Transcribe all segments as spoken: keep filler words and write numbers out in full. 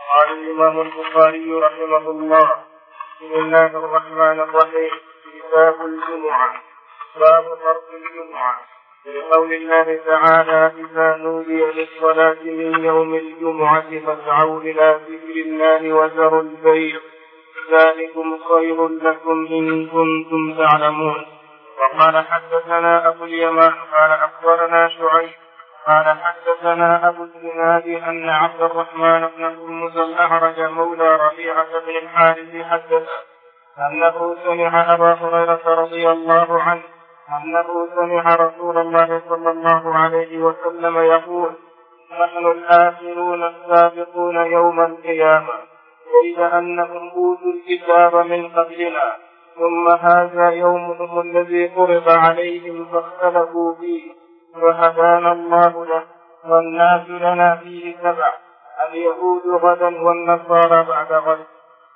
قال الإمام البخاري رحمه الله: بسم الله الرحمن الرحيم. كتاب الجمعة. باب فرض الجمعة. لقول الله تعالى: إذا نودي للصلاة من يوم الجمعة فاسعوا إلى ذكر الله وذروا البيع ذلكم خير لكم إن كنتم تعلمون. وقال: حدثنا أبو اليمان قال أخبرنا شعيب قال حدثنا أبو الزناد أن عبد الرحمن بن هرمز الأعرج مولى ربيعة بن الحارث حدث أنه سمع أبا هريرة رضي الله عنه أنه سمع رسول الله صلى الله عليه وسلم يقول: نحن الآخرون السابقون يوم القيامة، كيف أنهم أوتوا الكتاب من قبلنا، ثم هذا يومهم الذي فرض عليهم فاختلفوا فيه، وهدانا الله له، والناس لنا فيه تبع، اليهود غدا والنصارى بعد غد.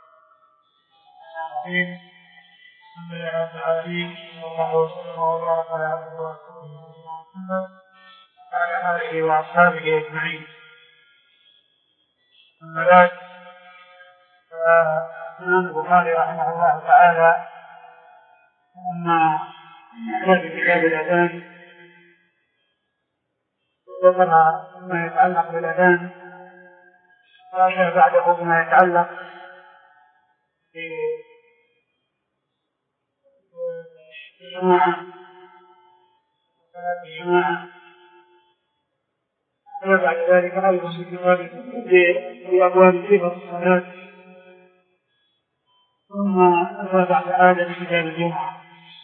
وعلى آله وأصحابه أجمعين. أما بعد، فالإمام البخاري رحمه الله تعالى لما أتى بكتاب الأذان ذكر ما يتعلق بالأذان، وأتى بعده بما يتعلق بالجماعة والجماعة، وبعد ذلك أيضا بأبواب صفة الصلاة، ثم أتى بعد هذا بكتاب الجمعة.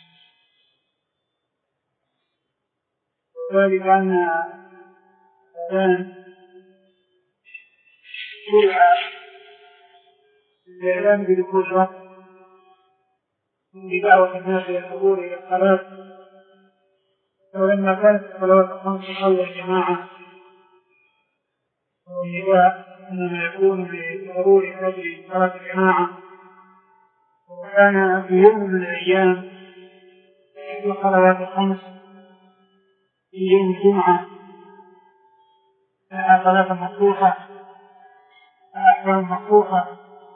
وذلك أن الأذان شرع الإعلام بدخول الوقت بدعوة الناس إلى الحضور إلى الصلاة، ولما كانت الصلوات الخمس صلى الجماعة والنداء إنما يكون بضرورة أجل صلاة الجماعة، وكان في يوم من الأيام الصلوات الخمس في يوم الجمعة لها صلاة مخصوصة أحكام مخصوصة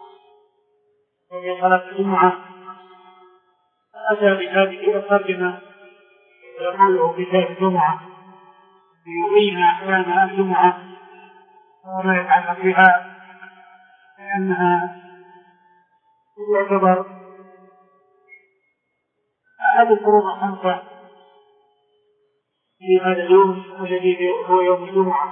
وهي صلاة الجمعة، أتى بهذه الترجمة يقوله كتاب الجمعة ليبين أحكام الجمعة وما يتعلق بها، لأنها تعتبر أحد الفروض الخمسة في هذا اليوم الذي هو يوم الجمعة.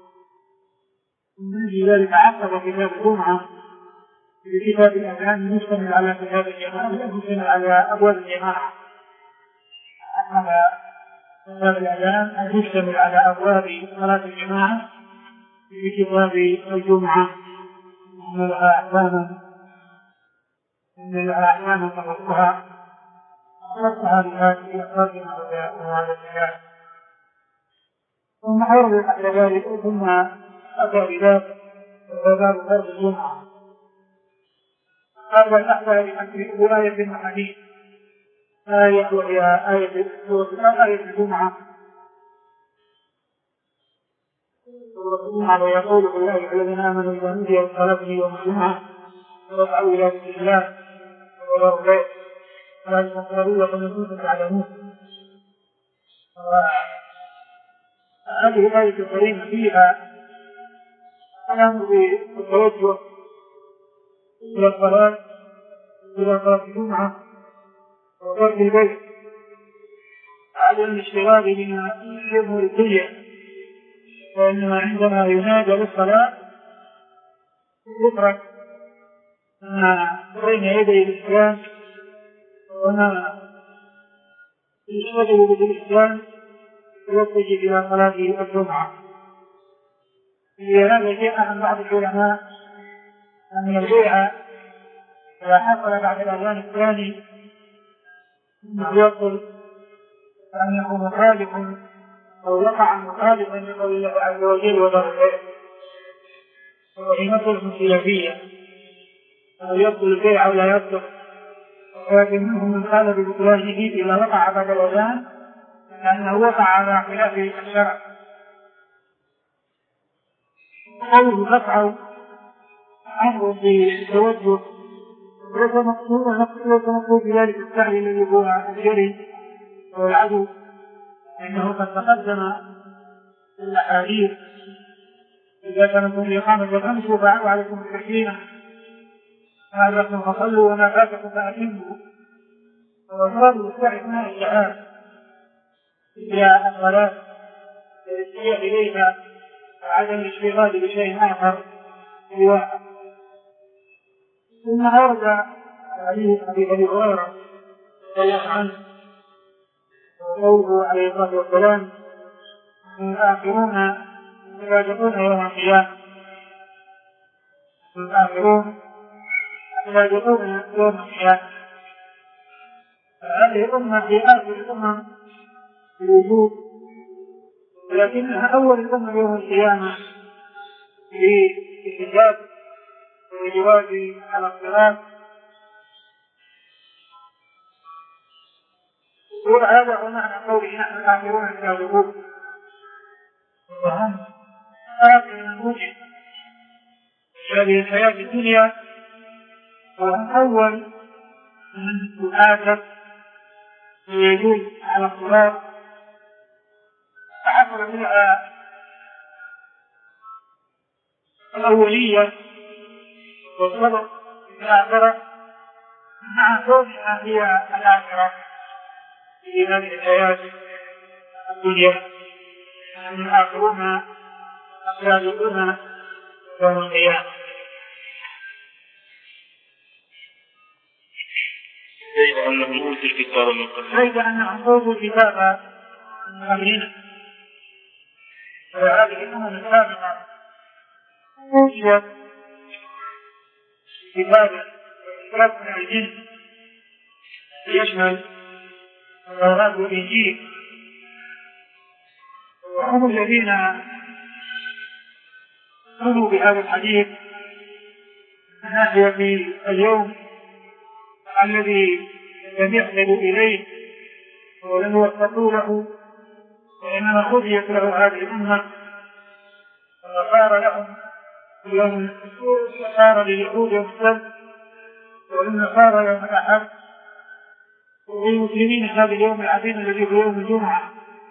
ومن أجل ذلك عقب كتاب الجمعة بكتاب الأذان مشتمل على كتاب الجماعة، مشتمل على أبواب الجماعة. عقب كتاب الأذان المشتمل على أبواب صلاة الجماعة بكتاب الجمعة، إن لها أحكاما إن لها أحكاما تخصها تخصها بهذه الترجمة وهذا الكتاب. ثم أورد بعد ذلك ثم أتى بذلك باب فرض الجمعة. هذا الأحكام بآية من حديث آية وهي آية سورة آية الجمعة سورة الجمعة، ويقول بالله الذين آمنوا إذا نودي للصلاة يوم الجمعة فاسعوا إلى ذكر الله وذروا البيع ذلكم خير لكم إن كنتم تعلمون. هذه الآية الكريمة فيها الأمر بالتوجه إلى الصلاة إلى صلاة الجمعة وترك البيت على الاشتغال بما يظهر الدنيا، فإنما عندما ينادى للصلاة يترك ما بين يدي الإسلام وما يشتغل بالإسلام يتجه إلى صلاة الجمعة. لهذا جاء عن بعض العلماء أن البيع إذا حصل بعد الأذان الثاني يصل أن يكون مخالفا أو يقع مخالفا لقول الله عز وجل وذروا البيع، وهي مسألة خلافية أو يصل البيع أو لا يصل، ولكن منهم من قال ببطلانه إذا وقع بعد الأذان لأنه وقع على خلاف الشرع. قوله فاسعوا أمر بالتوجه ليس مقصود بذلك السهل الذي هو الجري والعدو، لأنه قد تقدم في الأحاديث إذا كانت الإقامة فامشوا فعلوا عليكم السكينة ما أدركتم فصلوا وما فاتكم فأتموا. وصلوا السعي من الشهادة إلى الصلاة والاستياء إليها وعدم الاشتغال بشيء آخر سواها. ثم ورد حديث أبي هريرة رضي الله عنه وقوله عليه الصلاة والسلام: الآخرون يسابقون يوم القيامة الآخرون يسابقون يوم القيامة. هذه الأمة في آخر الأمم الوجود، ولكنها أول الأمة يوم القيامة في الحجاب والجواز على الصراط. وهذا هو معنى قوله نحن الآخرون السابقون، وهم آخر من وجد في هذه الحياة الدنيا، وهم أول من يؤاخذ ويجوز على الصراط. فحصل منها الأولية والصبر في الآخرة مع كونها هي الآخرة في هذه الحياة الدنيا. من الآخرون السابقون يوم القيامة. كيف أنهم أوتوا الكتاب من قبل كيف أنهم أوتوا الكتاب من قبلنا. وهذه الأمم السابقة أوتيت كتابا كتاب من الجن يشمل التوراة والإنجيل، وهم الذين قالوا بهذا الحديث من ناحية اليوم الذي لم يحملوا إليه ولم يوفقوا له، وإنما خذيت له هذه الأمة وصار لهم يوم صار لليهود يوم السبت وللنصارى يوم الأحد، وللمسلمين هذا اليوم العظيم الذي هو يوم الجمعة.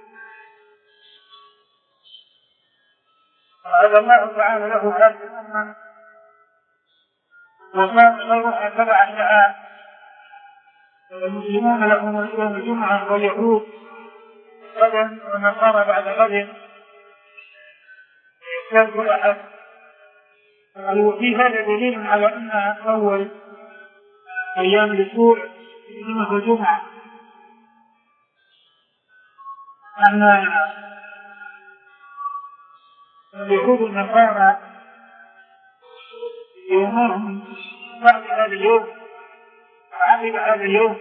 وهذا الله تعالى له هذه الأمة وصار غيرها تبع لها. المسلمون لهم يوم الجمعة واليهود غدا والنصارى بعد غد يوم الأحد. وفي هذا دليل على أنها أول أيام الأسبوع إنما هو الجمعة، أن اليهود والنصارى يومهم بعد هذا اليوم وعقب هذا اليوم.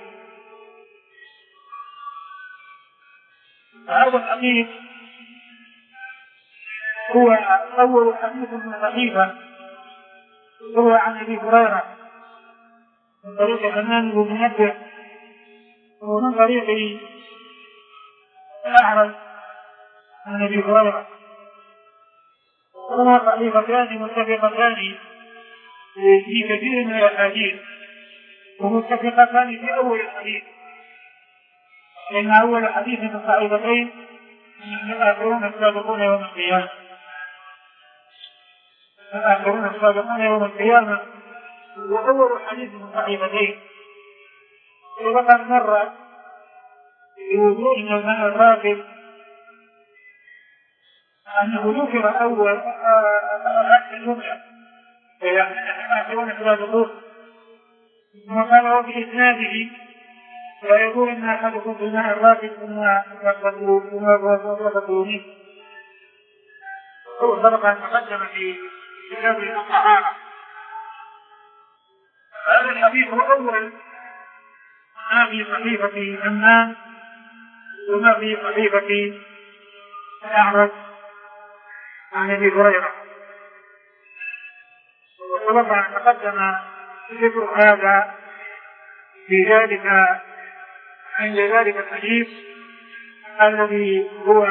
هذا الحديث هو أول حديث من الصحيفة، هو عن أبي هريرة من طريق حنان بن منبه ومن طريق الأعرج عن أبي هريرة، هما صحيفتان متفقتان في كثير من الأحاديث ومتفقتان في أول الحديث، لأن أول حديث من الصحيفتين الآخرون السابقون يوم القيامة. الآخرون السابقون يوم القيامة وأول حديث من الصحيفتين. وقد مر بوجوه من الماء الراكب أنه ذكر أول هذه الجملة يعني الآخرون السابقون، وقال وبإسناده ويقول إن أحدكم في الماء الراكب ثم يغسل هو سبق أن تقدم في كتاب الطهارة. هذا الحديث هو أول ما في صحيفة حنان وما في صحيفة الأعرج عن أبي هريرة، وسبق أن تقدم ذكر هذا في ذلك عند ذلك الحديث الذي هو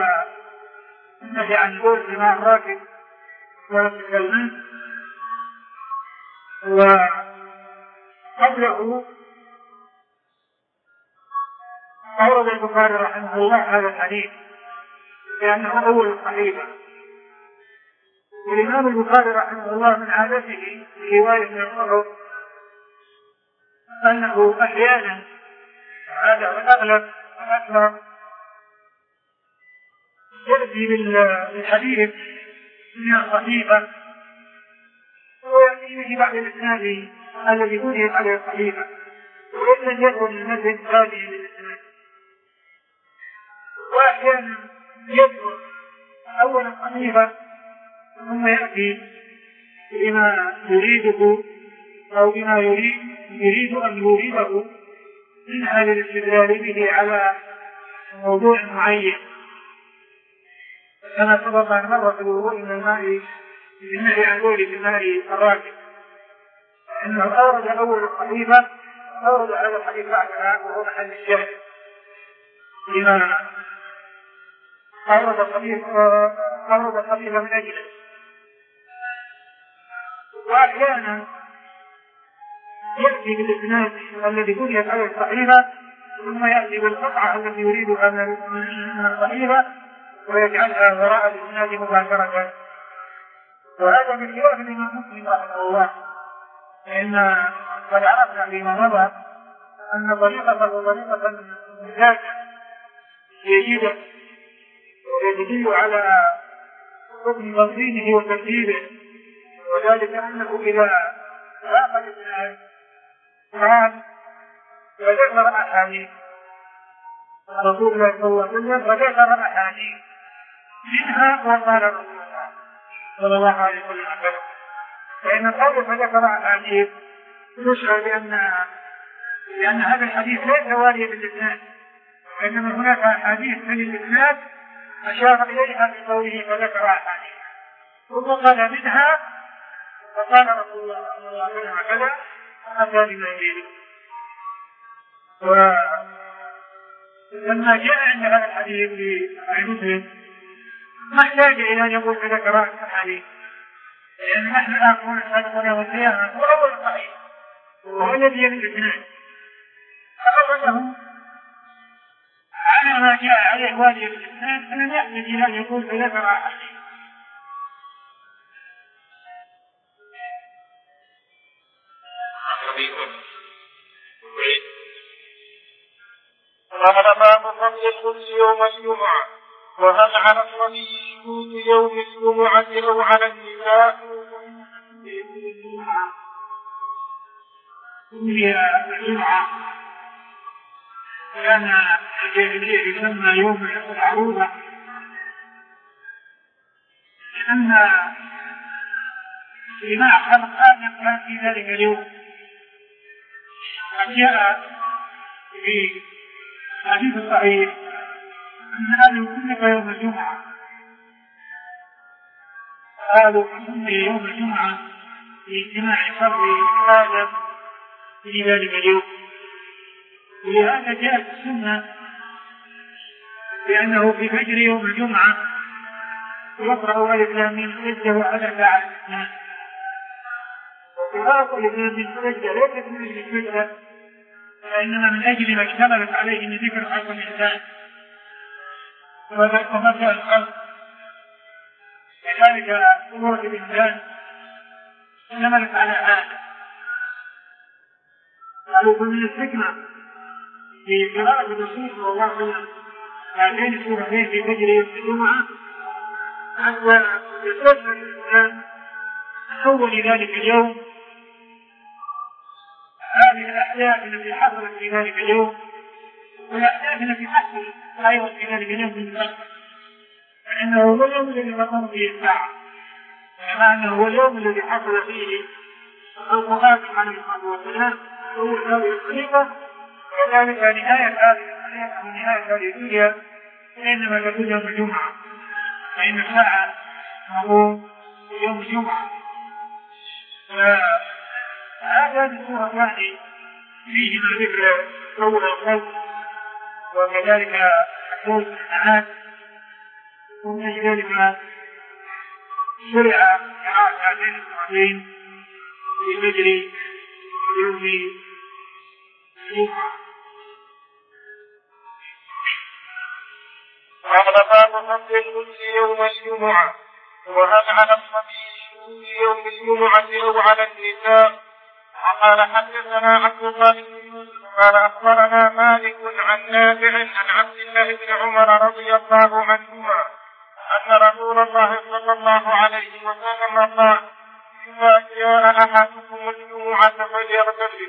نهي عن قول الماء الراكد ولم يكلمه، وقبله أورد البخاري رحمه الله هذا الحديث لأنه أول الصحيفة. والإمام البخاري رحمه الله من عادته في رواية من الصحف أنه أحيانا، هذا الأغلب والأكثر، يأتي بالحديث من الصحيفة ويأتي به بعد الإسناد الذي بنيت عليه الصحيفة، وإن لم يكن المسجد خاليا للإسناد. وأحيانا يذكر أول الصحيفة ثم يأتي بما يريده أو بما يريد يريد أن يريده من هذا الاستدلال به على موضوع معين، كما سبق أن مر في الوضوء من الماء بالنهي عن ذلك الماء الراكد، إنه أورد أول الصحيفة أورد هذا الحديث بعدها وهو محل الشاهد لما أورد الصحيفة أورد الصحيفة من أجله. وأحيانا يأتي بالإسناد الذي بنيت عليه الصحيفة ثم يأتي بالقطعة التي يريدها من الصحيفة ويجعلها وراء الإسناد مباشرة. وهذا من خلاف الإمام مسلم رحمه الله، لأن قد عرفنا فيما مضى أن طريقته طريقة مزاجة جيدة ويدل على حكم تنظيمه وترتيبه، وذلك أنه إذا لاقى الإسناد قال وذكر أحاديث رسول الله صلى الله عليه وسلم وذكر أحاديث منها وقال رسول الله صلى الله عليه وسلم. فإن القول فذكر أحاديث يشعر بأن لأن هذا الحديث ليس واليا بالإسناد، وإنما هناك أحاديث من الإسناد أشار إليها بقوله فذكر أحاديث ثم قال منها وقال رسول الله صلى الله عليه وسلم كذا أتى بما يريد. ولما جاء عند هذا الحديث لمسلم ما احتاج إلى أن يقول فذكر أحاديث، لأن نحن الآخرون السابقون يوم القيامة هو أول الصحيح وهو الذي يلي الإسناد، فأخذه على ما جاء عليه والي الإسناد فلم يحتاج إلى أن يقول فذكر أحاديث. قال باب فضل الغسل يوم الجمعة، وهل على الصبي شهود يوم الجمعة أو على النساء؟ سمي الجمعة كان الجاهلية يسمى يوم العروبة، لأن اجتماع خلق آدم كان في ذلك اليوم. قد جاء في الحديث الصحيح أن آدم خلق يوم الجمعة، قالوا سمي يوم الجمعة لاجتماع خلق آدم في ذلك اليوم. ولهذا جاءت السنة بأنه في فجر يوم الجمعة يقرأ ألف لام ميم سجدة وعلى على الإسلام. وقراءة ألف لام ميم سجدة ليست من السجدة، وإنما من أجل ما اشتملت عليه من ذكر خلق الإنسان ومبدأ الخلق. كذلك سورة الإنسان اشتملت على هذا. قالوا فمن الحكمة في قراءة الرسول صلى الله عليه وسلم هاتين السورتين في فجر يوم الجمعة حتى يستشعر الإنسان أول ذلك اليوم هذه الأحداث التي حصلت في ذلك اليوم والأحداث التي حصلت أيضا في ذلك اليوم من الوقت، فإنه هو اليوم الذي تقوم فيه الساعة، كما أنه هو اليوم الذي حصل فيه القرآن عليه الصلاة والسلام أول هذه الخليفة. وذلك نهاية هذه الخليفة ونهاية هذه الدنيا إنما تكون يوم الجمعة، فإن الساعة تقوم يوم الجمعة. فهذا السورة الثانية فيهما ذكر قول الخلق وكذلك حصول الساعات، ومن ذلك شرع قراءة هاتين السورتين في مجري يوم الجمعة. قال باب فضل الغسل يوم الجمعة وهل على الصبي شهود يوم الجمعة أو على النساء. وقال حدثنا عبد الله بن يوسف قال أخبرنا مالك عن نافع عن عبد الله بن عمر رضي الله عنهما أن رسول الله صلى الله عليه وسلم قال إذا جاء أحدكم الجمعة فليغتسل.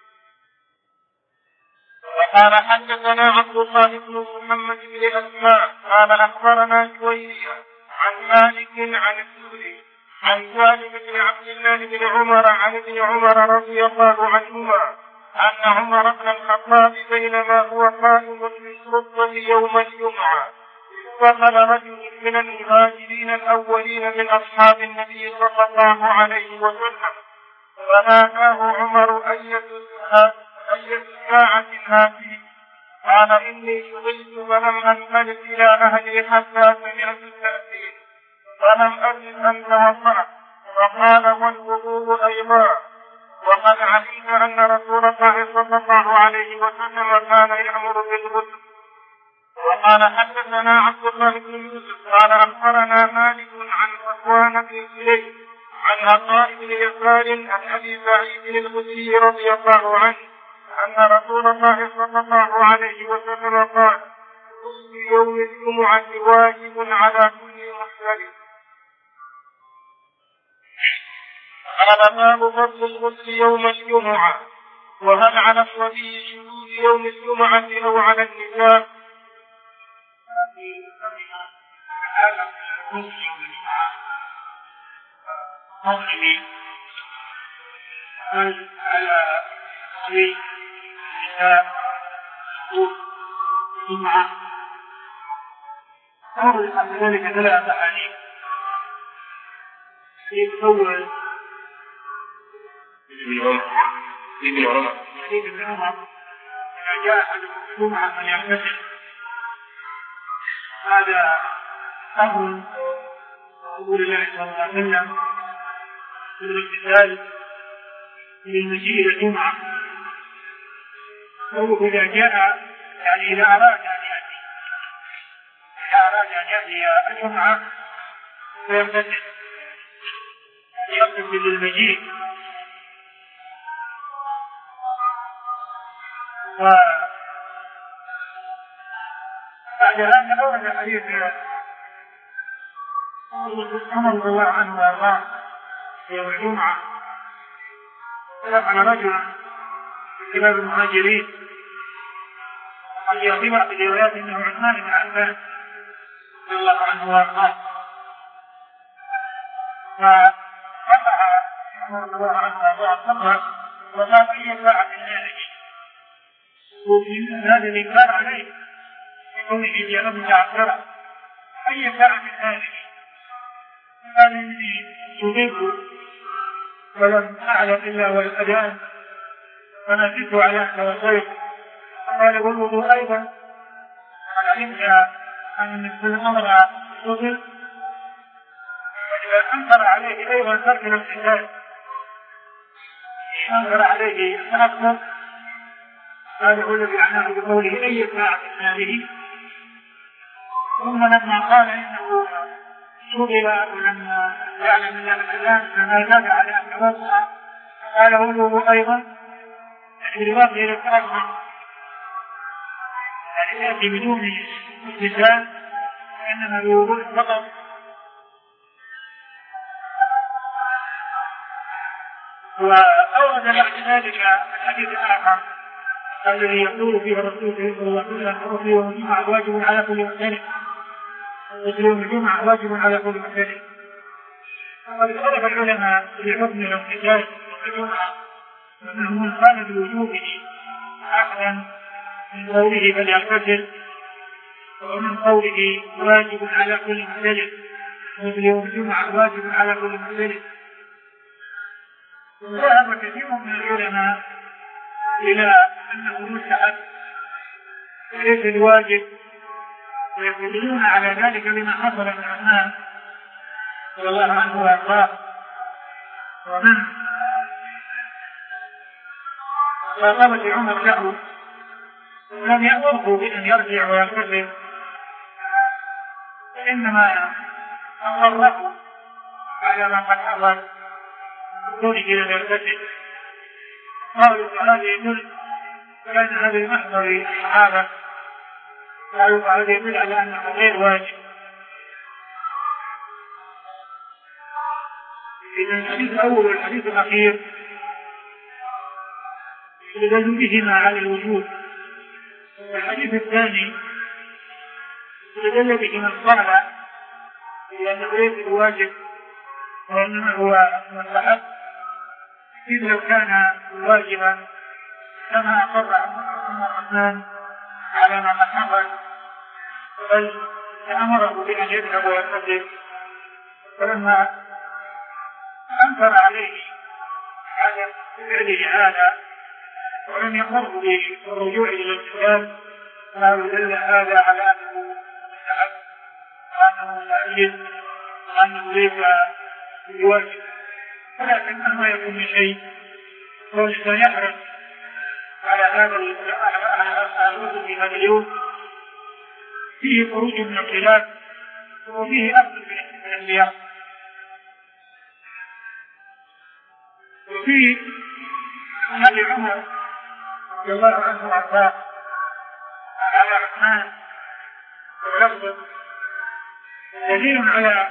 وقال حدثنا عبد الله بن محمد بن أسماء قال أخبرنا جويرية عن مالك عن الزهري عن سالم بن عبد الله بن عمر عن ابن عمر رضي الله عنهما أن عمر بن الخطاب بينما هو قائم في السلطة يوم الجمعة دخل رجل من المهاجرين الأولين من أصحاب النبي صلى الله عليه وسلم فناداه عمر أية ساعة هذه. قال إني شغلت ولم أنقلب إلى أهلي حتى سمعت التأذين فلم أجد أن توضأ. فقال والوضوء أيضا وقد علمت أن رسول الله صلى الله عليه وسلم كان يأمر بالغسل. وقال حدثنا عبد الله بن يوسف قال أخبرنا مالك عن صفوان بن سليم عن عطاء بن يسار عن أبي سعيد الخدري رضي الله عنه أن رسول الله صلى الله عليه وسلم قال غسل يوم الجمعة واجب على كل محترم. قال باب فضل الغسل يوم الجمعة وهل على الصبي شهود يوم الجمعة أو على النساء. قوله هل على الصبي النساء الجمعة قول عن ذلك ثلاث أحاديث. الأول ابن عمر ابن عمر إذا جاء أحدكم الجمعة فليغتسل. هذا أمر رسول الله صلى الله عليه وسلم بالاغتسال للمجيء إلى الجمعة. قوله إذا جاء يعني إذا أراد أن يأتي إذا أراد أن يأتي الجمعة فيغتسل يغتسل للمجيء. بعد هذا أورد حديث عمر رضي الله عنه وأرضاه يوم الجمعة دخل رجل من كبار المهاجرين قد يأتي بعض الروايات أنه عثمان بن عفان رضي الله عنه وأرضاه فرفع عمر رضي الله عنه وأرضاه الصبر وقال أي ساعة هذه وفي هذا الإنكار عليه بقوله جاء متعثرا أي ساعة هذه قال إني صدقت ولم أعلم إلا والأذان فنسيت على أحد وصيت. قال والوضوء أيضا قال علمت أن الأمر صدق وإذا أنكر عليه أيضا ترك الاغتسال أنكر عليه التنكر قال هو الذي عناه بقوله أي ساعة هذه. ثم لما قال إنه سئل ولما يعلم الله الآن فما زاد على أن يوضأ قال هو أيضا بالإضافة إلى التأخر يعني يأتي بدون اغتسال وإنما بوضوء فقط. وأورد بعد ذلك الحديث الآخر الذي يقول فيه الرسول صلى الله عليه وسلم غسل يوم الجمعة واجب على كل محترم. غسل يوم الجمعة واجب على كل محترم. وقد اختلف العلماء في حكم الاغتسال في الجمعة ومن قال بوجوبه أخذا من قوله فليغتسل ومن قوله واجب على كل محترم. غسل يوم الجمعة واجب على كل محترم. وذهب كثير من العلماء إلى أنه مستحب وليس الواجب ويقولون على ذلك لما حصل من عثمان رضي الله عنه وأرضاه ومن خاطبت عمر له ولم يأمره بأن يرجع ويكذب، إنما أمره على ما قد حصل دونه لم يرتكب. قالوا فهذا يدل كان هذا المحضر الصحابة، قالوا فهذا يدل على أنه غير واجب. إذا الحديث الأول والحديث الأخير يدل بهما على الوجود، والحديث الثاني يدل بهما الصلاة لأنه ليس الواجب وإنما هو مستحب، إذ لو كان واجبا كما أقر عمر الرحمن على ما حصل بل أمره بأن يذهب ويقدم، فلما أنكر عليه على فعله هذا ولم يقره بالرجوع إلى الكتاب فدل هذا على أنه مستحب وأنه مستحيل وأنه ليس بواجب. ولكن مهما يكون من شيء فالإنسان يحرص على هذا الرجل في هذا اليوم فيه خروج من الخلاف وفيه أخذ من الأنبياء. وفي حديث عمر رضي الله عنه وارضاه على عثمان ولفظه دليل على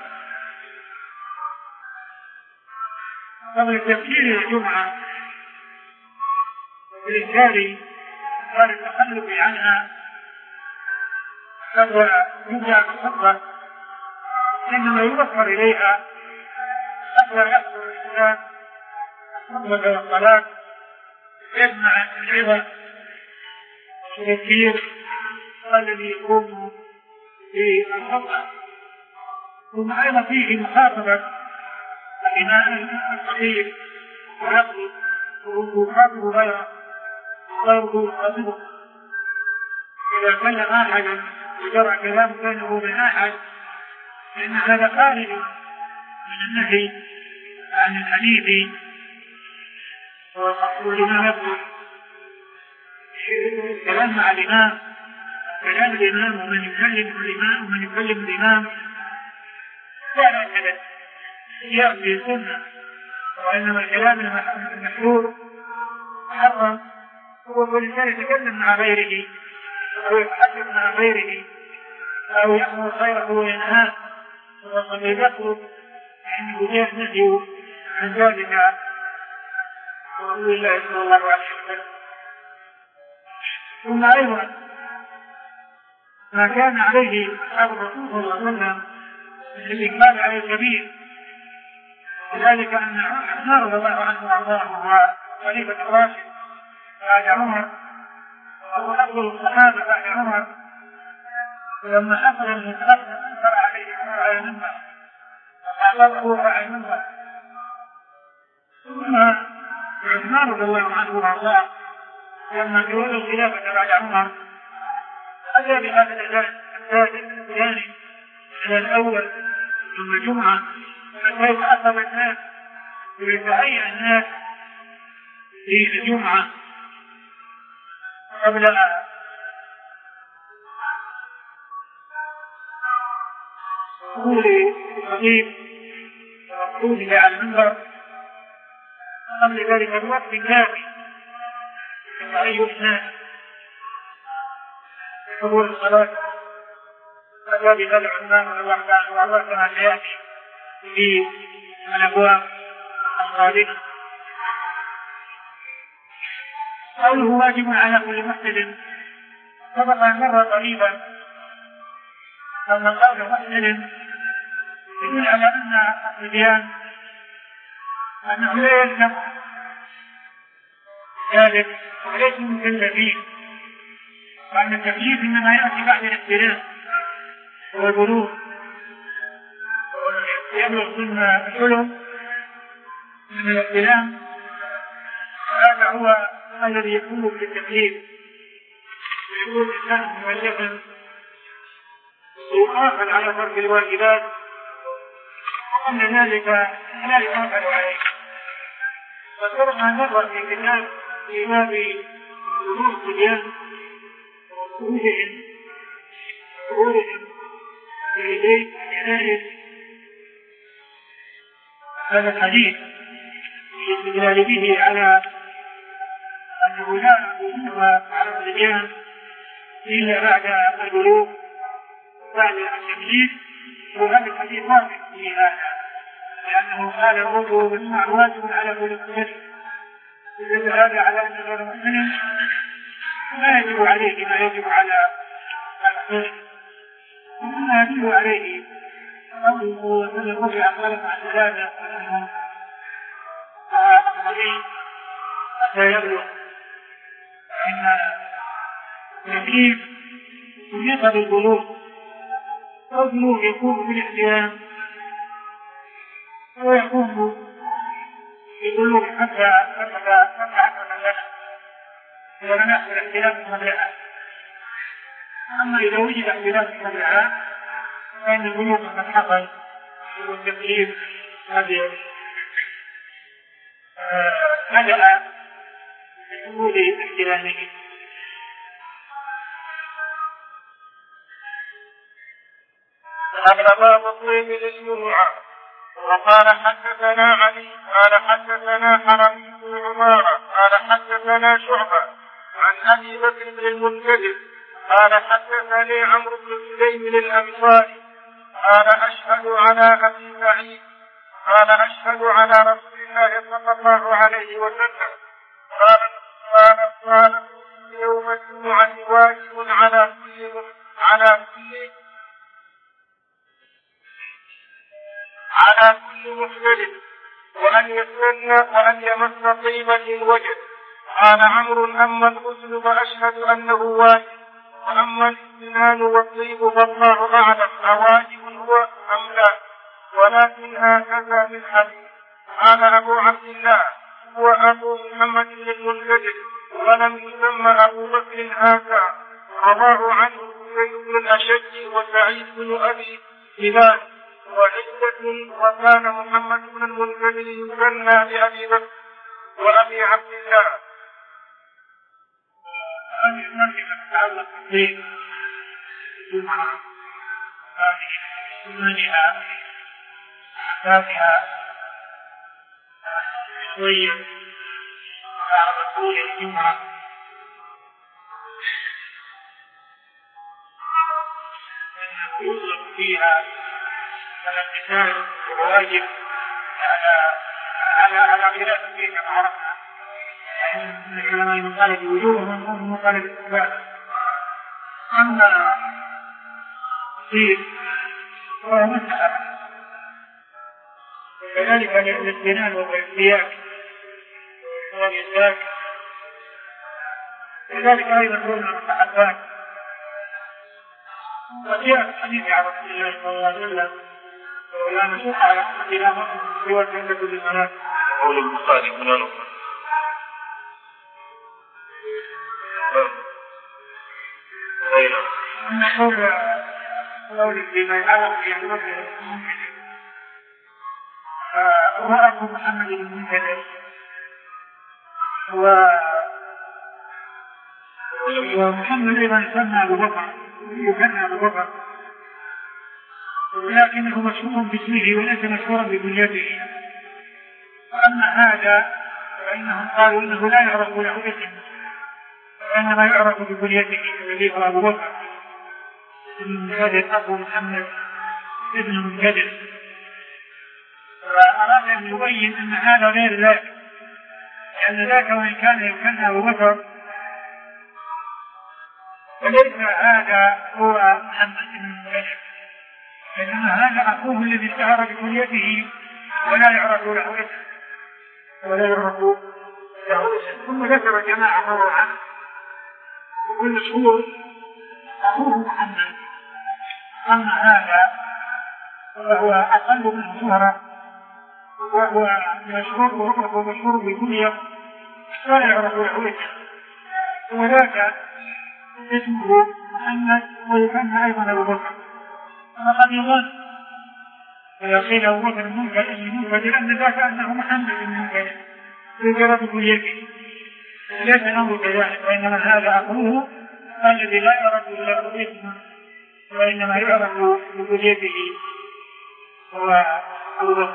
فضل تفسير الجمعة والإنكار إنكار التخلف عنها قبل يبدأ بالخطبة، إنما يوفر إليها حتى يحضر الإسلام الخطبة والصلاة يجمع العظة والتذكير الذي يقوم بالخطبة. ثم أيضا فيه مخاطبة بناء الصغير ويقضي ويخاطب غيره غيره يخاطبه. إذا كلم أحدا وجرى كلام بينه وبين أحد فإن هذا خارج من النهي عن الحديث والمقصود يقول كلام مع الإمام كلام الإمام ومن يكلم الإمام ومن يكلم الإمام ولا كذا يأتي سنة، وإنما الكلام المحظور محرم هو الإنسان يتكلم مع غيره أو يتحدث مع غيره أو يأمر خيره وينهاه وقد يطلب أن يجاز نهيه عن ذلك رسول الله صلى الله عليه وسلم. ثم أيضا ما كان عليه أصحاب الرسول صلى الله عليه وسلم من الإقبال على الكبير، وذلك أن عمر رضي الله عنه وأرضاه وهو خليفة الراشد بعد عمر وهو أفضل الصحابة بعد عمر، ولما حصل المنكر أنكر عليه عمر على المنبر وأعطاه على المنبر. ثم عثمان رضي الله عنه وأرضاه لما تولى الخلافة بعد عمر أتى بهذا الأذان الثاني على الأول ثم الجمعة حتى يتأثر الناس ويتهيأ الناس في الجمعة قبل دخول الخطيب ودخوله على المنبر قبل ذلك الوقت كافي لتهيئ الناس حضور الصلاة. فجاء بهذا عثمان رضي الله عنه وارضاه كما سيأتي في الأبواب القادمة. قوله واجب على كل محسن سبق مرة قريبا لما قال محسن يدل على أن الصبيان أنه لا يلزم ذلك وليس مكلفين، وأن التكليف إنما يأتي بعد الاحتلام والبلوغ يبلغ سن الحلم من الاحتلام، هذا هو الذي يكون بالتكليف ويكون الإنسان مكلفا يؤاخذ على ترك الواجبات وأن ذلك لا يؤاخذ عليه. فصرنا نظر في كتاب في باب ظهور الصبيان وخروجهم خروجهم بيديه جنائز هذا الحديث الاستدلال به على أنه لا وجوب على الصبيان إلا بعد البلوغ بعد التمييز، وهذا الحديث واضح في هذا، لأنه قال الوضوء بالماء واجب على كل مسلم، يدل هذا على أن غير المسلم لا يجب عليه ما يجب على المسلم، وما يجب عليه قوله الذي رفع خلق عن ثلاثة منهم النبي حتى يبلغ، فإن التكليف يقبل البلوغ، والبلوغ يكون بالاحتيام ويكون ببلوغ حتى حتى حتى سنة إذا لم يحصل اختلاف قبلها. أما إذا وجد اختلاف قبلها فإن البلوغ قد حصل والتكليف قد بدأ بحصول اختلافه. هذا باب الطيب للجمعة. وقال حدثنا علي قال حدثنا حرمي بن عمارة قال حدثنا شعبة عن أبي بكر بن المنكدر قال حدثني عمرو بن سليم الأنصاري قال أشهد على أبي سعيد قال أشهد على رسول الله صلى الله عليه وسلم قال قال قال يوم الجمعة واجب على كل على كل على كل محتلم وأن يستنى وأن يمس طيبا للوجه. قال عمرو أما الغسل فأشهد أنه واجب، وأما الاستنان والطيب فالله أعلم أواجب هو أم لا، ولكن هكذا في الحديث. قال أبو عبد الله هو أبو محمد بن المنكدر ولم يسمى أبو بكر هذا، رواه عنه سعيد بن الأشج وسعيد بن أبي هلال وعدة، وكان محمد بن المنكدر يسمى بأبي بكر وأبي عبد الله. هذه المسألة تتعلق بالجمعة هذه سننها أحكامها شوية على رسول الجمعة أنه يطلق فيها الامتثال الواجب على على على خلاف فيه كما عرفنا، يعني العلماء يقال بوجوب ومن قال بالاستحباب. أما الطيب فهو مسألة، وكذلك الاستنان والاستياك والإسلاك كذلك أيضا دون المستحبات. وجاء الحديث عن رسول الله صلى الله عليه وسلم ولا نشق على اختلافهم سوى الجنة للمنافع. قول البخاري من نقل قول قول فيما يعلم في المسجد هو أبو محمد بن المنكدر ومحمد أيضا يسمى أبو بكر يسمى أبو بكر، ولكنه مشهور باسمه وليس مشهورا بكنيته. وأما هذا فإنهم قالوا إنه لا يعرف له اسم، وإنما يعرف بكنيته الذي هو أبو بكر بن المنكدر أبو محمد بن المنكدر. وأراد أن يبين أن هذا غير ذاك، لأن ذاك وإن كان يكن أبو بكر فليس هذا هو محمد بن المنكدر، إنما هذا أخوه الذي اشتهر بكنيته ولا يعرف له اسم ولا يعرف له اسم. ثم ذكر جماعة مروا عنه والمشهور أخوه محمد. أما هذا فهو أقل منه شهرة وهو مشهور وهو مشهور بكنية ولا يعرف له اسم، وذاك اسمه محمد ويسمى أيضا أبو بكر. فقد يظن ويقيل أبو بكر المنكدر لأن ذاك أنه محمد بن المنكدر بمجرد كنيته، ليس الأمر كذلك، وإنما هذا أمره الذي لا يعرف إلا بوجهه، وإنما يعرف بوجهه هو أمره.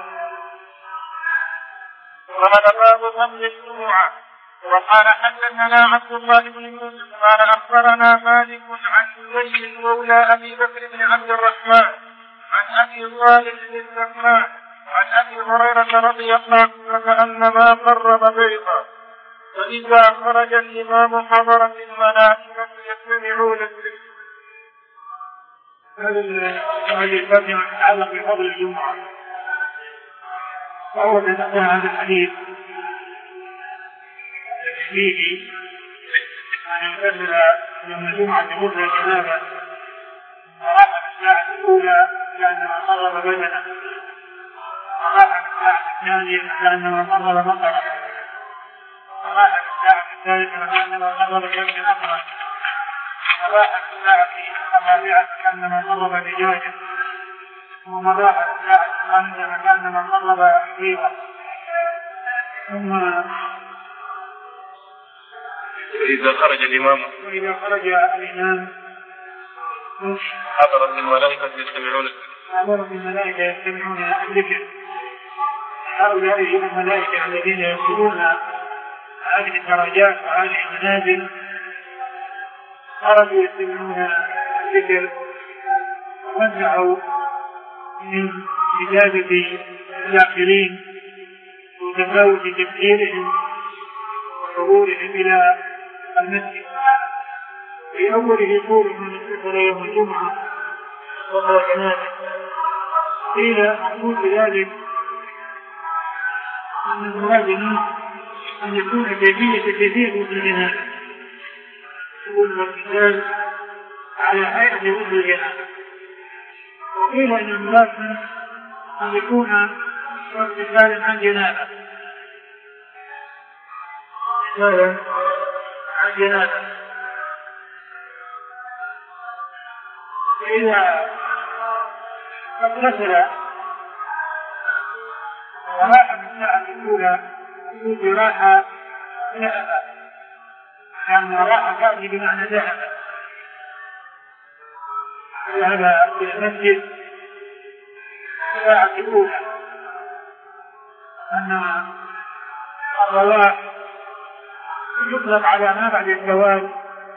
قال باب فضل الجمعة. وقال حدثنا عبد الله بن يوسف قال أخبرنا مالك عن زيد مولى أبي بكر بن عبد الرحمن عن أبي صالح بن السمان عن أبي هريرة رضي الله عنه كأنما قرب بيضا فإذا خرج الإمام حضرت الملائكة يستمعون الذكر. هذه الترجمة تتعلق بفضل الجمعة. وأول نقل هذا الحديث فيه أن ينتظر يوم الجمعة بغسل الجنابة وراح في الساعة الأولى كأنما قرب بدنه، وراح في الساعة الثانية كأنما قرب مطرا، وراح في الساعة الثالثة كأنما قرب شمس أخرى، وراح في الساعة الرابعة كأنما قرب دجاجة، ثم راح في الساعة الخامسة كأنما قرب بيضا، ثم إذا خرج الإمام وإذا خرج الإمام حضرت الملائكة يستمعون حضرت الملائكة يستمعون الذكر. هؤلاء هم الملائكة الذين يدخلون هذه الدرجات وهذه المنازل، خرجوا يستمعون الذكر ومنعوا من إجابة الداخلين وتفاوت تفكيرهم وحضورهم إلى المسجد. في أوله يقول من استقبل يوم الجمعة وهو جنازة. قيل مقصود بذلك أن المراد أن يكون كيفية كثير في الجنازة، يقول الرجال على هيئة وجه الجنازة. وقيل أن المراد أن يكون مثال عن جنازة مثالا عن جنازة. إذا اغتسل وراح من الساعة الأولى يجي راحة ذهب، يعني راحة تأتي بمعنى ذهب، ذهب إلى المسجد الساعة الأولى، أن الرواح يطلق على ما بعد الزوال،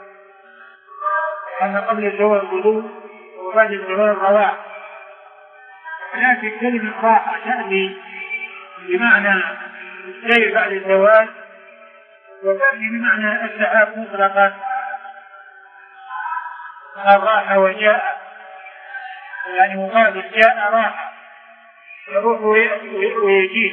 أن قبل الزوال غضوب وبعد الزوال رواح، لكن كلمة راحة تأتي بمعنى السير بعد الزوال وتأتي بمعنى الذهاب مطلقا، راح وجاء، يعني مقابل جاء راحة يروح ويجيء.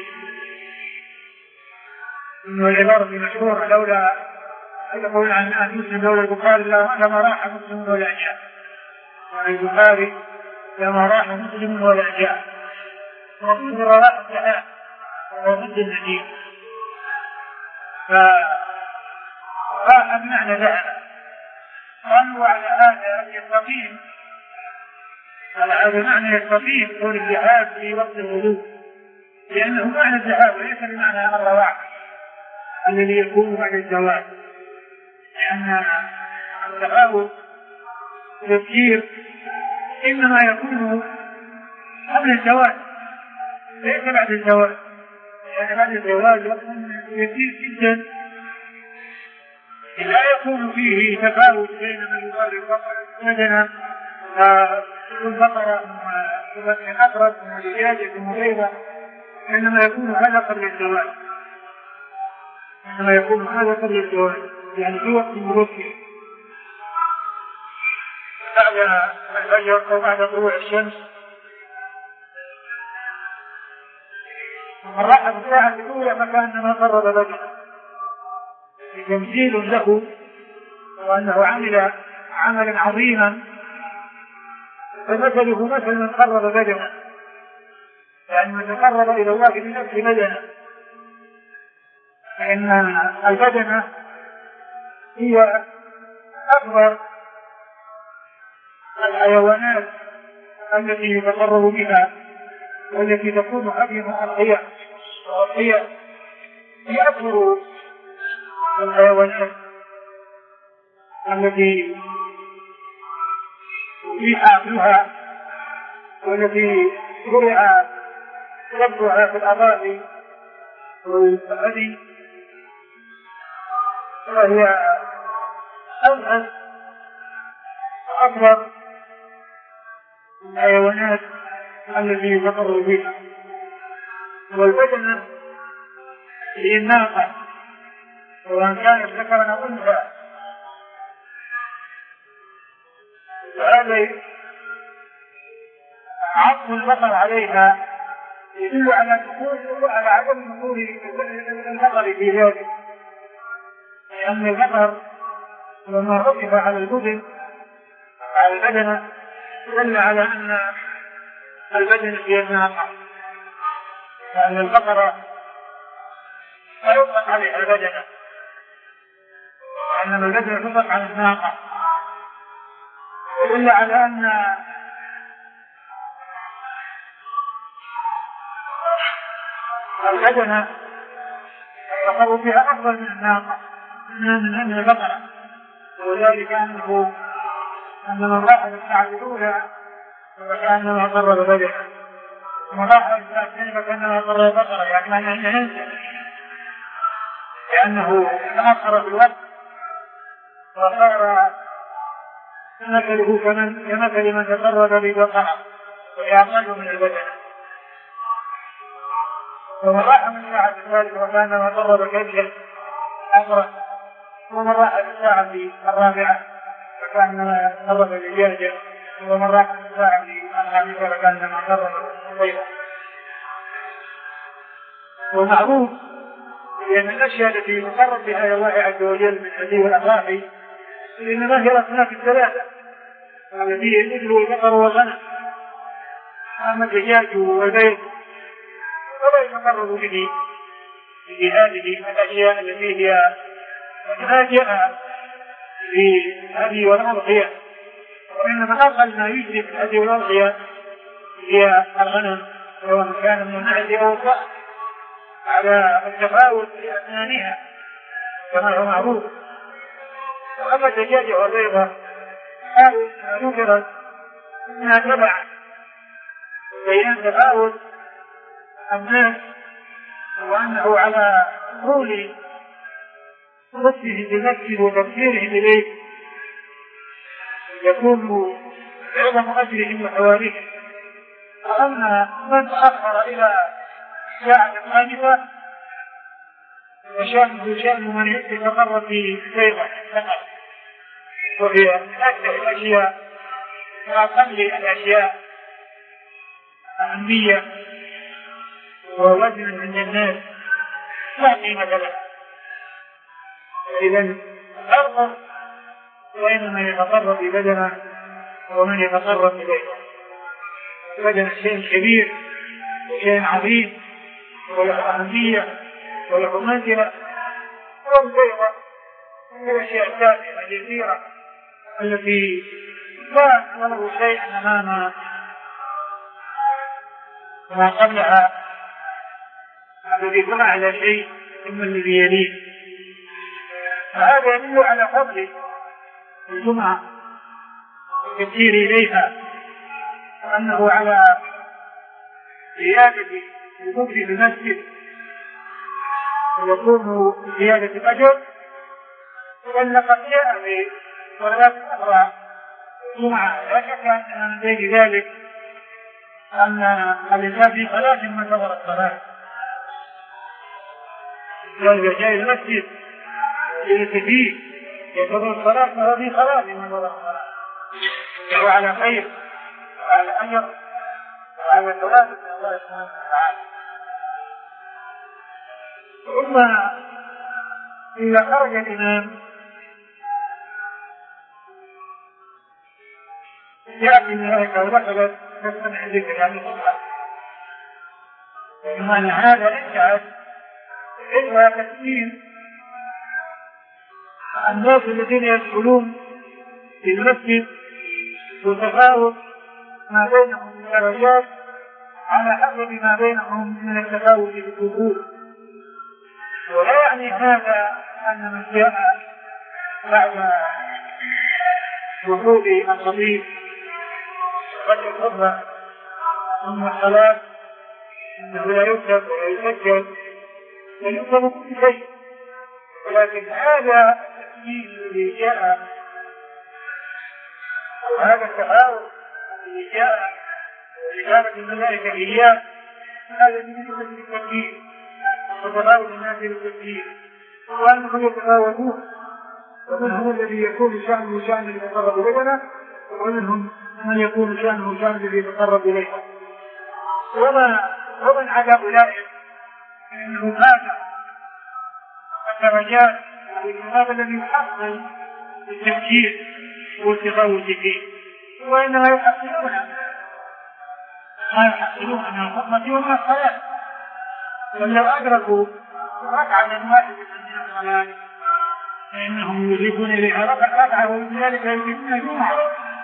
إنه العبارة المشهورة لولا يقول عن مسلم لولا البخاري لما راح مسلم ولا جاء، يعني البخاري لما راح مسلم ولا جاء، وقد راح الذهاب وضد النجيب، فراح بمعنى ذهب. قالوا على هذا يستقيم، على هذا معنى يستقيم يقول الذهاب في وقت الغروب، لأنه معنى الذهاب وليس بمعنى الرواح الذي يكون بعد الزواج، لأن الذهاب تفكير إنما يكون قبل الزواج ليس بعد الزواج، يعني بعد الزواج وقت يسير جدا لا يكون فيه تفاوت بين من يبالغ بدنا يكون بقرة ومن أقرب ودجاجة وغيرها، إنما يكون هذا قبل الزواج، إنما يكون هذا قبل الزواج، يعني في وقت مبكر بعد الفجر أو بعد طلوع الشمس. ومن راح في الساعة الأولى مكان ما قرب بدنه تمثيل له وأنه عمل عملا عظيما، فمثله مثل من قرب بدنه، يعني من تقرب إلى الله بنفس بدنه، فإن البدنة هي أكبر الحيوانات التي يتقرب بها والتي تكون أبين الأضحية، والأضحية هي أكبر والحيوانات التي أبيح أكلها والتي شرع ذبحها في الأضاحي والهدي، فهي أبعد وأكبر الحيوانات التي يفطر بها. والبدنة هي الناقة سواء كانت ذكرا أو أنثى، فهذا عطف البقر عليها يدل على دخول على عدم دخول البقر في ذلك، لأن البقر لما ركب على البدن على البدنة دل على أن البدنة هي الناقة، لأن البقرة لا يطلق عليها البدنة، وإنما البدنة تطلق على الناقة، دل على أن البدنة التقرب بها أفضل من الناقة من أن البقرة، وذلك أنه أن من راح الساعة الأولى فكأنما قرب بدنه، ومن راح الساعة الثانية فكأنما قرب بقرة، يعني أنه ينزل لأنه تأخر في الوقت وصار مثله كمثل من تقرب ببقرة وهي أقل من البدنة. ومن راح من الساعة الثالثة فكأنما قرب كبشا أقرب، ومن راح في الساعة الرابعة فكأنما قرب دجاجة، ومن راح في الساعة الخامسة فكأنما قرب بيضا. ومعروف لأن الأشياء التي يقرب بها إلى الله عز وجل من الهدي والأضاحي إنما هي الأصناف الثلاثة التي هي الإبل والبقر والغنم، أما الدجاج والبيض فلا يتقرب به بهذه الأشياء التي هي ما جاء في الهدي والأضحية، وإنما أقل ما يجري في الهدي والأضحية هي الغنم سواء كان من المعز أو الضأن على التفاوت في أسنانها كما هو معروف. وأما الدجاج والبيضة هذه ذكرت إنها تبع بيان تفاوت الناس، وأنه على طول نفسه بنفسه وتفكيره إليه يكون عظم أجرهم وحوارهم. وأما من تأخر إلى ساعة الخامسة فشأنه شأن من يتقرب في بيضة فقط، وهي من أكثر الأشياء وأقل الأشياء أهمية ووزنا عند الناس لا قيمة لها. إذا الفرق بين من يتقرب ببدنه ومن يتقرب ببيضة. بدنه شيء كبير وشيء عظيم وله أهمية وله منزلة، والبيضة من الأشياء التافهة اليسيرة التي لا له شيء أمام ما قبلها الذي يكون على شيء ثم الذي يليه. فهذا يدل على فضل الجمعة والتبكير إليها، وأنه على زيادة الكفر في المسجد ويكون زيادة الأجر، وأن قد جاء في صلاة أخرى الجمعة لا شك أن من بين ذلك أن الإنسان في صلاة من انتظر الصلاة إذا جاء المسجد فيه ينتظر الصلاة فهو في صلاة من انتظر الصلاة، وهو على خير وعلى أجر وعلى ثواب من الله سبحانه وتعالى. ثم إذا خرج الإمام يأتي من ذلك ودخلت تستمع ذكر عن الصلاة، ومن هذا انتهت إلا تسليم الناس الذين يدخلون في المسجد وتفاوت ما بينهم من درجات على حسب ما بينهم من التفاوت في الدخول. ولا يعني هذا أن من جاء بعد وجود الخطيب قد الخطبة ثم الصلاة أنه لا يكتب ولا يسجل ويكتب كل شيء، ولكن هذا التسجيل الذي جاء وهذا التفاوت الذي جاء وإجابة الملائكة إياه هذا بالنسبة للتسجيل وتفاوت الناس للتسجيل، وأنهم يتفاوتون، ومنهم الذي يكون شأنه شأن الذي يتقرب إلينا، ومنهم من يكون شأنه شأن الذي يتقرب إلينا. وما ومن عدا أولئك فإنه هذا الدرجات والكتاب الذي يحصل التفكير والتفاوت فيه، وإنما يحصلون ما يحصلون من الخطبة ومن الصلاة. ولو أدركوا ركعة واحدة من الصلاة فإنهم يضيفون إليها ركعة وبذلك يضيفون الجمعة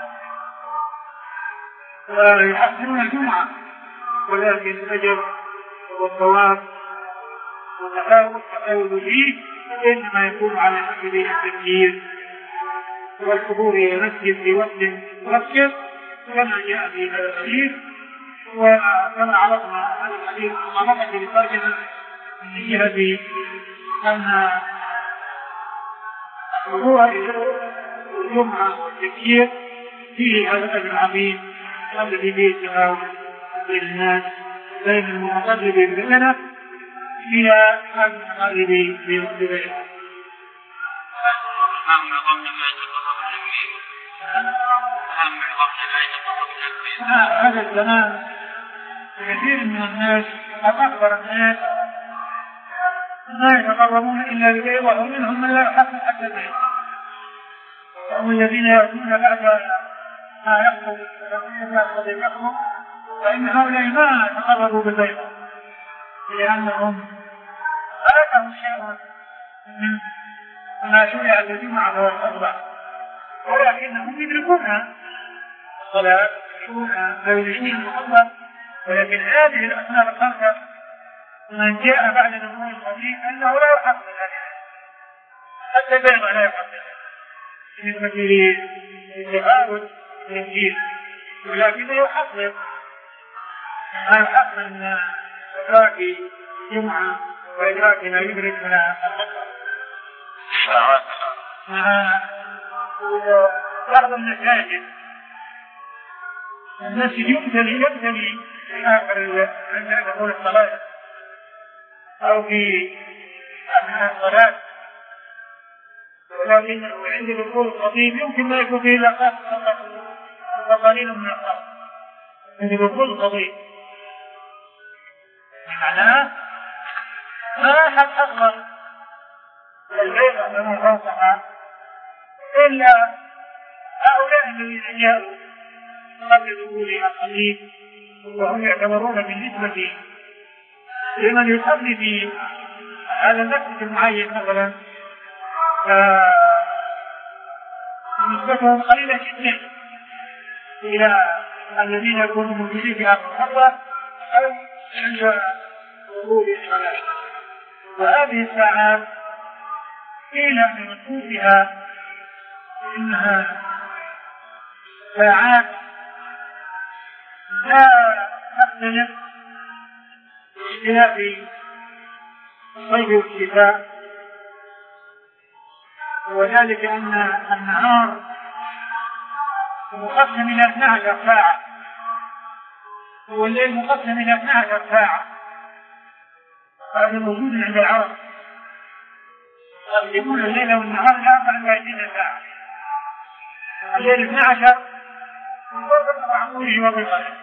ويحصلون الجمعة، ولكن الأجر والثواب والتفاوت التفاوت فيه إنما يكون على حسب التفكير والحضور إلى المسجد في وقت مسجد كما جاء في هذا الحديث. وكما عرفنا هذا الحديث مضبط بالترجمة من جهة أن الحضور إلى الجمعة والتفكير فيه هذا الأجر العظيم الذي فيه التفاوت بين الناس بين المتقرب بالجنة إلى المتقرب بالغير. هذا الزمان كثير من الناس أكثر الناس لا يتقربون إلا بالبيض، ومنهم من لا يحصل حتى البيض، وهم الذين يأتون بعد ما يخطب يخطب فإن هؤلاء ما تقربوا بالبيض لأنهم فاتهم شيء من ما شرع الجمعة والخطبة، ولكنهم يدركونها الصلاة يدركونها ويدركون الخطبة، ولكن هذه الأسماء الخمسة من جاء بعد نزول الخطيب أنه لا يحصل هذه حتى البيض لا يحصل بالنسبة للتفاوت الإنجيل، ولكنه يحصل ما يحصل من إدراك الجمعة وإدراك ما يدرك من الخطبة. بعض المساجد الناس يمتلي يمتلي في آخر عند دخول الصلاة أو في أثناء الصلاة، ولكن عند دخول الخطيب يمكن ما يكون فيه إلا خاصة وقليل من الخاص عند دخول الخطيب، معناه ما أحد أصغر البيضة من الخاصة إلا هؤلاء الذين جاءوا قبل دخول الخطيب، وهم يعتبرون بالنسبة لمن يصلي في هذا المسجد المعين مثلا نسبتهم قليلة جدا إلى الذين يكونوا موجودين في هذه الخطبة أو عند دخول الصلاة. وهذه الساعات قيل بمقصود بها إنها ساعات لا تختلف باختلاف الصيف والشتاء، وذلك أن النهار مقسم إلى اثنتي عشرة ساعة والليل مقسم إلى اثنتي عشرة ساعة. هذا موجود عند العرب يقسمون الليل والنهار إلى أربع وعشرين ساعة، الليل اثنتي عشرة بفضل معموله وبفضله،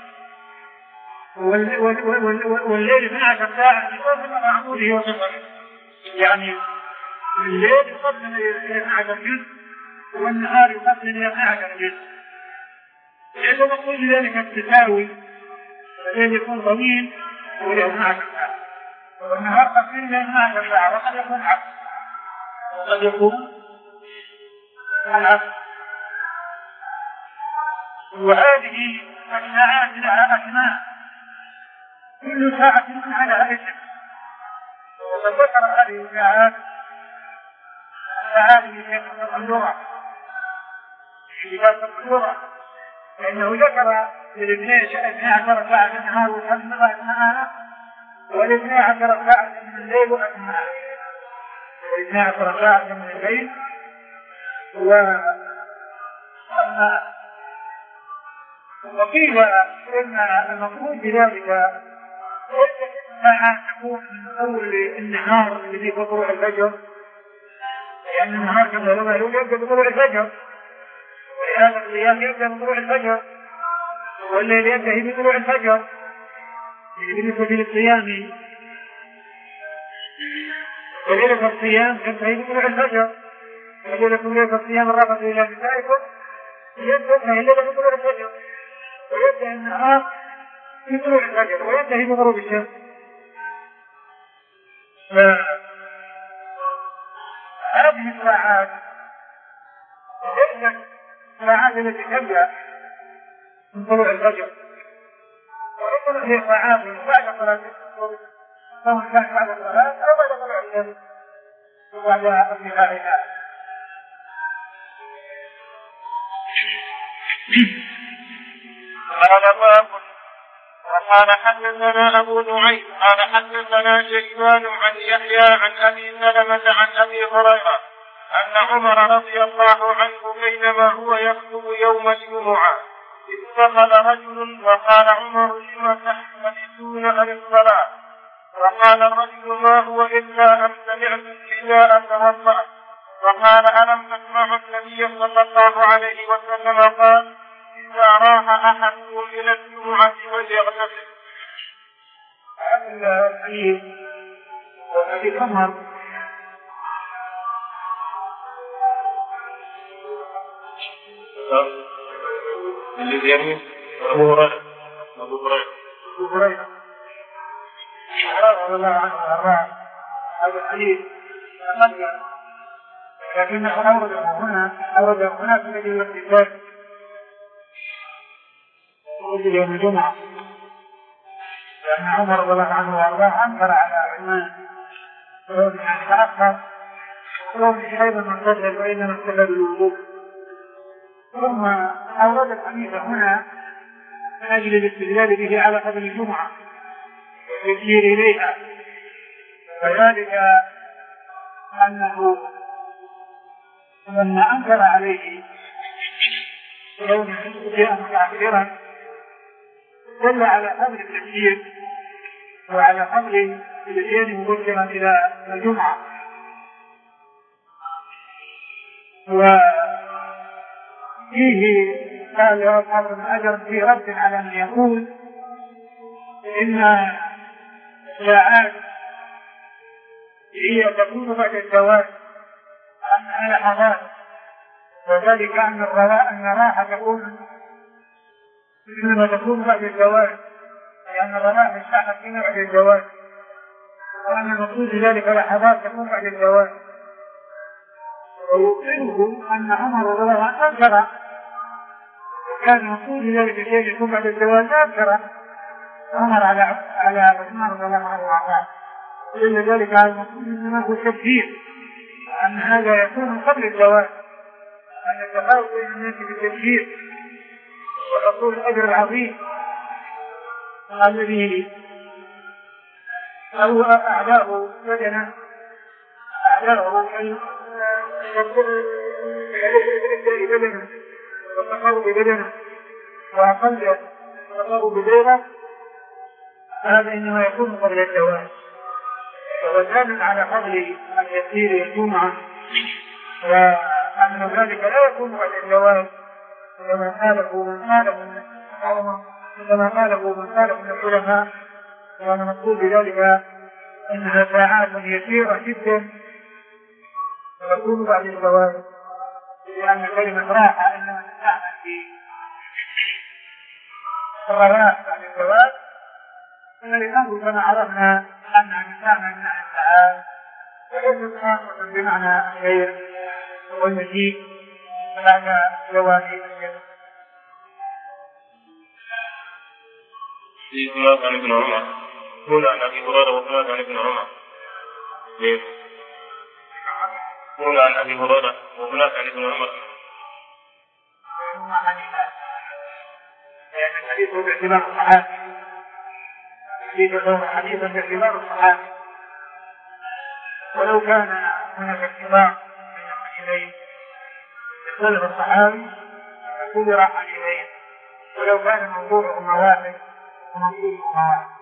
والليل اثنتي عشرة ساعة بفضل معموله وبفضله، يعني الليل يقسم إلى اثني عشر جزء والنهار يقسم إلى اثني عشر جزء، لأنه مقصود ذلك التساوي، الليل يكون طويل وله اثنتي عشرة ساعة والنهار قصير إلى اثنتي عشرة ساعة، وقد يكون عكس وقد يكون العكس. وهذه الساعات لها أسماء كل ساعة يكون على اسم، وقد ذكر هذه الساعات فهذه في اللغة في كتاب اللغة لأنه ذكر الاثني عشر ساعة من النهار وخمس أثناءها والاثني عشر ساعة من الليل وأثناءها والاثني عشر ساعة من الليل و وقيل إن المقصود بذلك ساعات تكون من أول النهار الذي بطلوع الفجر لأن النهار كما لما يبدأ بطلوع الفجر وهذا القيام يبدأ بطلوع الفجر والليل ينتهي بطلوع الفجر بالنسبة للصيام وليلة الصيام تنتهي بطلوع الفجر وليلة ليلة الصيام الرافض إلى نسائكم ينتهي الليلة بطلوع الفجر ويبدأ النهار بطلوع الفجر وينتهي بغروب الشمس. هذه الساعات ليست الساعات التي تبدأ من طلوع الفجر وإنما هي ساعات بعد صلاة الظهر سواء كان بعد الصلاة أو بعد طلوع الشمس وبعد ارتفاعها. قال باب وقال حدثنا أبو نعيم قال حدثنا شيبان عن يحيى عن أبي سلمة عن أبي هريرة أن عمر رضي الله عنه بينما هو يخطب يوم الجمعة إذ دخل رجل وقال عمر لم تحتملون عن الصلاة وقال الرجل ما هو إلا أن سمعت النداء توضأ وقال ألم تسمعوا النبي صلى الله عليه وسلم قال إذا راح أحدكم إلى الجمعة فليغتسل. هذا الحديث وأبي عمر الذي يمين أبو هريرة أبو هريرة أبو هريرة رضي الله عنه وأرضاه هذا الحديث تقدم لكنه أورده هنا أورده هنا في مجلة الكتاب في يوم الجمعة لأن عمر رضي الله عنه وأرضاه أنكر على عثمان وقال أن تأخر وقال أيضا من قتل وإنما اختل بالوضوء ثم أورد الحديث هنا من أجل الاستدلال به على قدر الجمعة والتشير إليها وذلك أنه لما أنكر عليه يوم جاء متعبرا دل على قدر التفسير وعلى قدر الاتيان مبكرا إلى الجمعة وفيه قال يا أصحاب ابن أجر في رد على من يقول إن الساعات هي تكون بعد الزواج أنها لحظات وذلك أن الرواء أن الراحة تكون إنما تكون بعد الزواج لأن الراحة تستعمل فينا بعد الزواج وأن المقصود ذلك لحظات تكون بعد الزواج ويؤمنه أن عمر رضي الله عنه أنكر كان المقصود ذلك الشيء يكون بعد الزواج أنكر عمر على على عثمان رضي الله عنه وأرضاه إلا ذلك على المقصود إنما هو تبشير أن هذا يكون قبل الزواج أن يتفاوت بين الناس بالتبشير وحصول الأجر العظيم الذي هو أعلاه بدنا أعلاه بدنا والتقرب بدنا وأقل التقرب بغيره هذا إنما يكون قبل الزواج وكان على فضل اليسير الجمعة وأن ذلك لا يكون بعد الزواج كما قاله من قاله كما قاله من قاله من العلماء وأنا مقصود بذلك إنها ساعات يسيرة جدا وتكون بعد الزواج لأن كلمة راحة إنما تستعمل في الرواح بعد الزواج فلأنه كما عرفنا أنها تستعمل بمعنى السعادة وليست خاصة بمعنى الخير والمجيء بعد زواج الجنة. في سماك عن ابن عمر هنا عن أبي هريرة وسماك عن ابن عمر ليه؟ هنا عن أبي هريرة وهناك عن ابن عمر. لأن الحديث هو باعتبار الصحابي، الحديث هو حديثا باعتبار الصحابي، ولو كان هناك اعتبار بين الحديثين يختلف الصحابي كبر حديثين، ولو كان موضوعهما واحد وموضوعهما واحد.